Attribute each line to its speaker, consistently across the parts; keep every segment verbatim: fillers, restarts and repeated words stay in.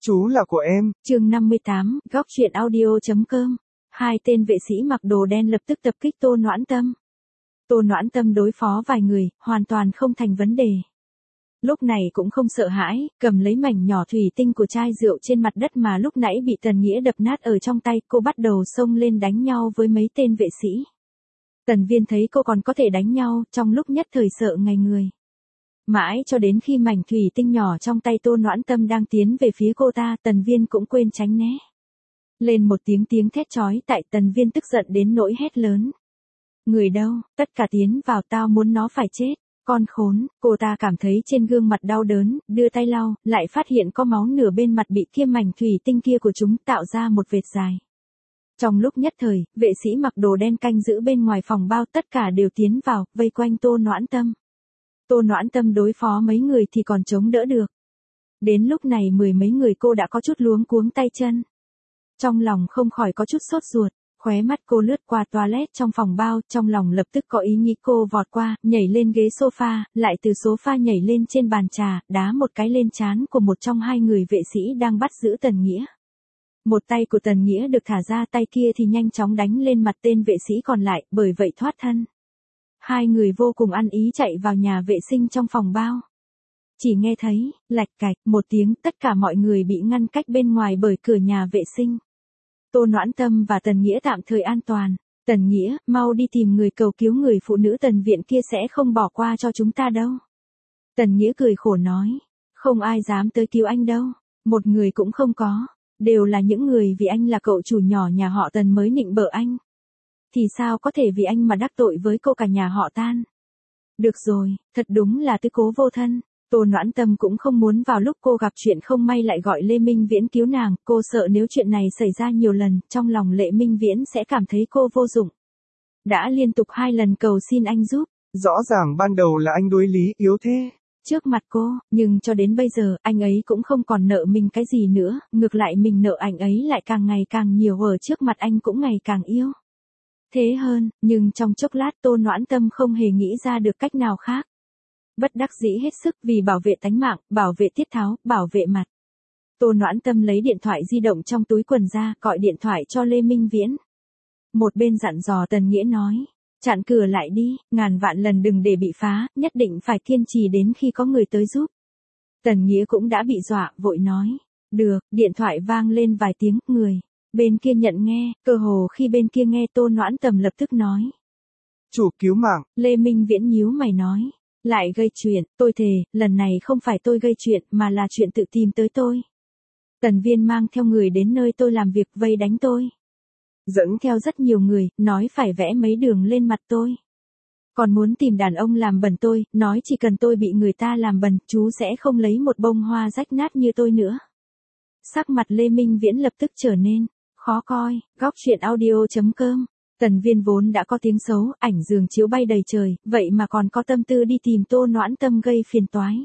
Speaker 1: Chú là của em.
Speaker 2: Chương năm mươi tám, góc truyện audio.com. Hai tên vệ sĩ mặc đồ đen lập tức tập kích Tô Noãn Tâm. Tô Noãn Tâm đối phó vài người, hoàn toàn không thành vấn đề. Lúc này cũng không sợ hãi, cầm lấy mảnh nhỏ thủy tinh của chai rượu trên mặt đất mà lúc nãy bị Tần Nghĩa đập nát ở trong tay, cô bắt đầu xông lên đánh nhau với mấy tên vệ sĩ. Tần Viên thấy cô còn có thể đánh nhau, trong lúc nhất thời sợ ngay người. Mãi cho đến khi mảnh thủy tinh nhỏ trong tay Tô Noãn Tâm đang tiến về phía cô ta, Tần Viên cũng quên tránh né. Lên một tiếng tiếng thét chói tại, Tần Viên tức giận đến nỗi hét lớn. Người đâu, tất cả tiến vào, tao muốn nó phải chết. Con khốn, cô ta cảm thấy trên gương mặt đau đớn, đưa tay lau, lại phát hiện có máu nửa bên mặt bị kia mảnh thủy tinh kia của chúng tạo ra một vệt dài. Trong lúc nhất thời, vệ sĩ mặc đồ đen canh giữ bên ngoài phòng bao tất cả đều tiến vào, vây quanh Tô Noãn Tâm. Tô Noãn Tâm đối phó mấy người thì còn chống đỡ được. Đến lúc này mười mấy người cô đã có chút luống cuống tay chân. Trong lòng không khỏi có chút sốt ruột, khóe mắt cô lướt qua toilet trong phòng bao, trong lòng lập tức có ý nghĩ cô vọt qua, nhảy lên ghế sofa, lại từ sofa nhảy lên trên bàn trà, đá một cái lên trán của một trong hai người vệ sĩ đang bắt giữ Tần Nghĩa. Một tay của Tần Nghĩa được thả ra, tay kia thì nhanh chóng đánh lên mặt tên vệ sĩ còn lại, bởi vậy thoát thân. Hai người vô cùng ăn ý chạy vào nhà vệ sinh trong phòng bao. Chỉ nghe thấy, lạch cạch, một tiếng, tất cả mọi người bị ngăn cách bên ngoài bởi cửa nhà vệ sinh. Tô Noãn Tâm và Tần Nghĩa tạm thời an toàn. Tần Nghĩa, mau đi tìm người cầu cứu, người phụ nữ Tần viện kia sẽ không bỏ qua cho chúng ta đâu. Tần Nghĩa cười khổ nói, không ai dám tới cứu anh đâu, một người cũng không có, đều là những người vì anh là cậu chủ nhỏ nhà họ Tần mới nịnh bợ anh. Thì sao có thể vì anh mà đắc tội với cô cả nhà họ tan. Được rồi, thật đúng là tư cố vô thân. Tô Noãn Tâm cũng không muốn vào lúc cô gặp chuyện không may lại gọi Lê Minh Viễn cứu nàng, cô sợ nếu chuyện này xảy ra nhiều lần, trong lòng Lê Minh Viễn sẽ cảm thấy cô vô dụng. Đã liên tục hai lần cầu xin anh giúp.
Speaker 1: Rõ ràng ban đầu là anh đối lý yếu thế.
Speaker 2: Trước mặt cô, nhưng cho đến bây giờ, anh ấy cũng không còn nợ mình cái gì nữa, ngược lại mình nợ anh ấy lại càng ngày càng nhiều, ở trước mặt anh cũng ngày càng yêu. Thế hơn, nhưng trong chốc lát Tô Noãn Tâm không hề nghĩ ra được cách nào khác. Bất đắc dĩ hết sức vì bảo vệ tánh mạng, bảo vệ tiết tháo, bảo vệ mặt. Tô Noãn Tâm lấy điện thoại di động trong túi quần ra, gọi điện thoại cho Lê Minh Viễn. Một bên dặn dò Tần Nghĩa nói, chặn cửa lại đi, ngàn vạn lần đừng để bị phá, nhất định phải kiên trì đến khi có người tới giúp. Tần Nghĩa cũng đã bị dọa, vội nói, được, điện thoại vang lên vài tiếng, người. Bên kia nhận nghe, cơ hồ khi bên kia nghe Tô Noãn Tâm lập tức nói.
Speaker 1: Chủ cứu mạng.
Speaker 2: Lê Minh Viễn nhíu mày nói. Lại gây chuyện, tôi thề, lần này không phải tôi gây chuyện mà là chuyện tự tìm tới tôi. Tần Viên mang theo người đến nơi tôi làm việc vây đánh tôi. Dẫn theo rất nhiều người, nói phải vẽ mấy đường lên mặt tôi. Còn muốn tìm đàn ông làm bẩn tôi, nói chỉ cần tôi bị người ta làm bẩn, chú sẽ không lấy một bông hoa rách nát như tôi nữa. Sắc mặt Lê Minh Viễn lập tức trở nên khó coi. Góc truyện audio.com. Tần Viên vốn đã có tiếng xấu, ảnh giường chiếu bay đầy trời, vậy mà còn có tâm tư đi tìm Tô Noãn Tâm gây phiền toái.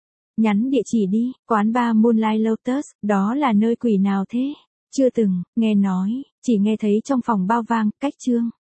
Speaker 2: Nhắn địa chỉ đi, quán bar Moonlight Lotus, đó là nơi quỷ nào thế? Chưa từng, nghe nói, chỉ nghe thấy trong phòng bao vang, cách chương.